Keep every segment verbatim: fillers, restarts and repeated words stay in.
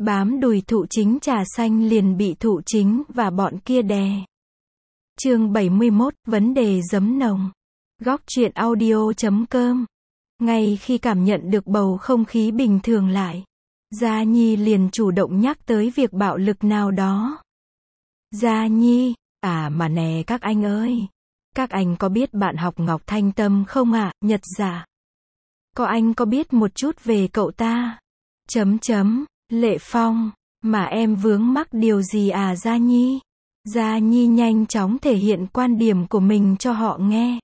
Bám đùi thụ chính trà xanh liền bị thụ chính và bọn kia đè. Chương bảy mươi mốt, vấn đề giấm nồng. Góc truyện audio chấm com. Ngay khi cảm nhận được bầu không khí bình thường lại, Gia Nhi liền chủ động nhắc tới việc bạo lực nào đó. Gia Nhi, à mà nè các anh ơi, các anh có biết bạn học Ngọc Thanh Tâm không ạ? À? Nhật Dạ. Có anh có biết một chút về cậu ta? Chấm chấm, Lệ Phong, mà em vướng mắc điều gì à Gia Nhi? Gia Nhi nhanh chóng thể hiện quan điểm của mình cho họ nghe.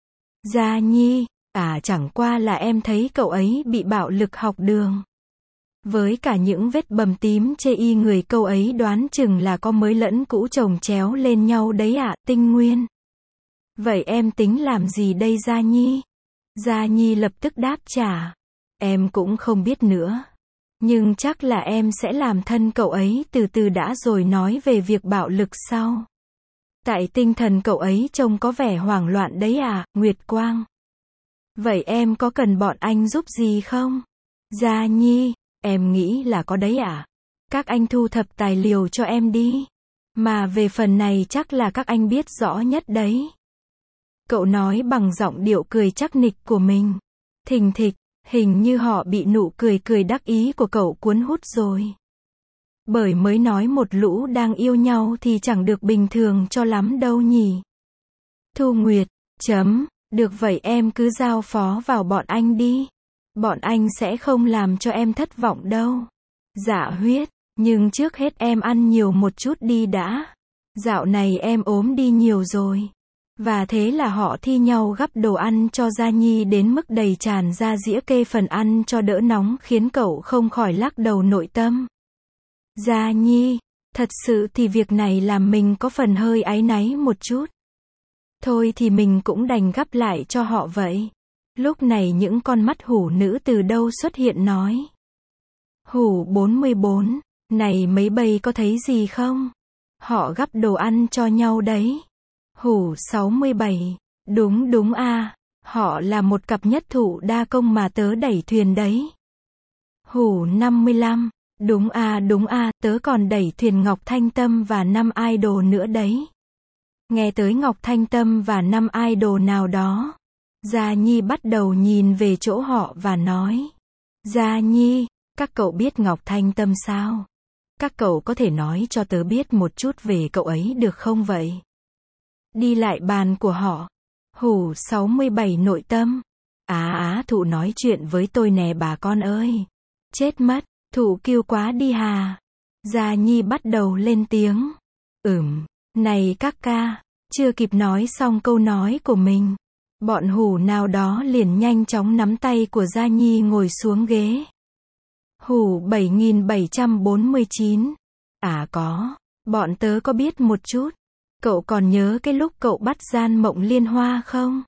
Gia Nhi, à chẳng qua là em thấy cậu ấy bị bạo lực học đường. Với cả những vết bầm tím chê y người cậu ấy đoán chừng là có mới lẫn cũ chồng chéo lên nhau đấy ạ, à, Tinh Nguyên. Vậy em tính làm gì đây Gia Nhi? Gia Nhi lập tức đáp trả. Em cũng không biết nữa. Nhưng chắc là em sẽ làm thân cậu ấy từ từ đã rồi nói về việc bạo lực sau. Tại tinh thần cậu ấy trông có vẻ hoảng loạn đấy à, Nguyệt Quang. Vậy em có cần bọn anh giúp gì không? Gia Nhi, em nghĩ là có đấy à? Các anh thu thập tài liệu cho em đi. Mà về phần này chắc là các anh biết rõ nhất đấy. Cậu nói bằng giọng điệu cười chắc nịch của mình. Thình thịch, hình như họ bị nụ cười cười đắc ý của cậu cuốn hút rồi. Bởi mới nói một lũ đang yêu nhau thì chẳng được bình thường cho lắm đâu nhỉ. Thu Nguyệt, chấm, được vậy em cứ giao phó vào bọn anh đi. Bọn anh sẽ không làm cho em thất vọng đâu. Dạ Huyết, nhưng trước hết em ăn nhiều một chút đi đã. Dạo này em ốm đi nhiều rồi. Và thế là họ thi nhau gắp đồ ăn cho Gia Nhi đến mức đầy tràn ra dĩa kê phần ăn cho đỡ nóng khiến cậu không khỏi lắc đầu nội tâm. Gia Nhi, thật sự thì việc này làm mình có phần hơi áy náy một chút. Thôi thì mình cũng đành gắp lại cho họ vậy. Lúc này những con mắt hủ nữ từ đâu xuất hiện nói. Hủ bốn mươi bốn, này mấy bầy có thấy gì không? Họ gắp đồ ăn cho nhau đấy. Hủ sáu mươi bảy, đúng đúng a, à, họ là một cặp nhất thụ đa công mà tớ đẩy thuyền đấy. Hủ năm mươi lăm, đúng a à, đúng a, à, tớ còn đẩy thuyền Ngọc Thanh Tâm và năm idol nữa đấy. Nghe tới Ngọc Thanh Tâm và năm idol nào đó, Gia Nhi bắt đầu nhìn về chỗ họ và nói. Gia Nhi, các cậu biết Ngọc Thanh Tâm sao? Các cậu có thể nói cho tớ biết một chút về cậu ấy được không vậy? Đi lại bàn của họ. Hủ sáu mươi bảy nội tâm. Á á thụ nói chuyện với tôi nè bà con ơi. Chết mất, thụ kêu quá đi hà. Gia Nhi bắt đầu lên tiếng. Ừm, này các ca. Chưa kịp nói xong câu nói của mình. Bọn hủ nào đó liền nhanh chóng nắm tay của Gia Nhi ngồi xuống ghế. Hủ bảy nghìn bảy trăm bốn mươi chín. À có, bọn tớ có biết một chút. Cậu còn nhớ cái lúc cậu bắt gian Mộng Liên Hoa không?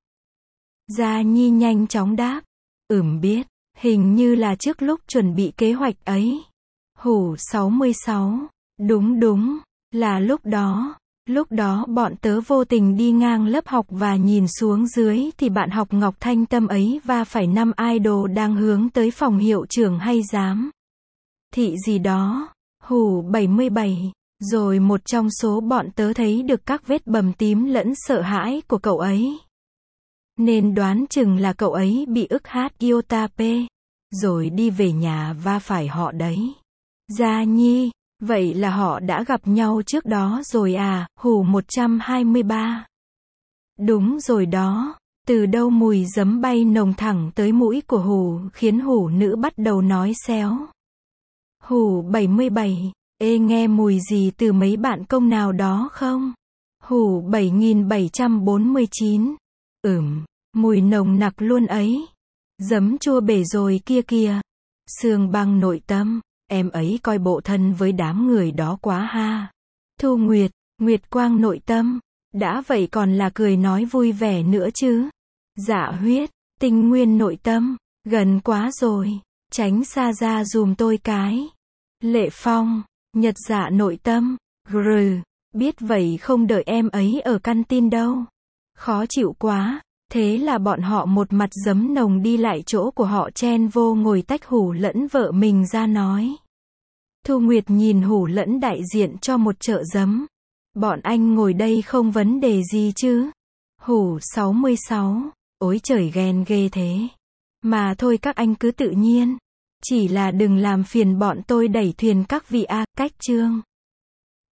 Gia Nhi nhanh chóng đáp. Ừm biết, hình như là trước lúc chuẩn bị kế hoạch ấy. Hủ sáu mươi sáu. Đúng đúng, là lúc đó. Lúc đó bọn tớ vô tình đi ngang lớp học và nhìn xuống dưới thì bạn học Ngọc Thanh Tâm ấy va phải năm idol đang hướng tới phòng hiệu trưởng hay giám thị gì đó. Hủ bảy mươi bảy. Rồi một trong số bọn tớ thấy được các vết bầm tím lẫn sợ hãi của cậu ấy. Nên đoán chừng là cậu ấy bị ức hát Iotape. Rồi đi về nhà va phải họ đấy. Gia Nhi, vậy là họ đã gặp nhau trước đó rồi à, hủ một trăm hai mươi ba. Đúng rồi đó, từ đâu mùi giấm bay nồng thẳng tới mũi của hủ khiến hủ nữ bắt đầu nói xéo. Hủ bảy mươi bảy. Ê nghe mùi gì từ mấy bạn công nào đó không? Hủ bảy nghìn bảy trăm bốn mươi chín. Ừm, mùi nồng nặc luôn ấy. Giấm chua bể rồi kia kìa. Sương Băng nội tâm, em ấy coi bộ thân với đám người đó quá ha. Thu Nguyệt, Nguyệt Quang nội tâm, đã vậy còn là cười nói vui vẻ nữa chứ. Dạ Huyết, Tinh Nguyên nội tâm, gần quá rồi, tránh xa ra dùm tôi cái. Lệ Phong, Nhật Dạ nội tâm, grừ, biết vậy không đợi em ấy ở căn tin đâu. Khó chịu quá, thế là bọn họ một mặt giấm nồng đi lại chỗ của họ chen vô ngồi tách hủ lẫn vợ mình ra nói. Thu Nguyệt nhìn Hủ Lẫn đại diện cho một chợ giấm. Bọn anh ngồi đây không vấn đề gì chứ? Hủ sáu mươi sáu. Ôi trời ghen ghê thế. Mà thôi các anh cứ tự nhiên. Chỉ là đừng làm phiền bọn tôi đẩy thuyền các vị a, cách chương.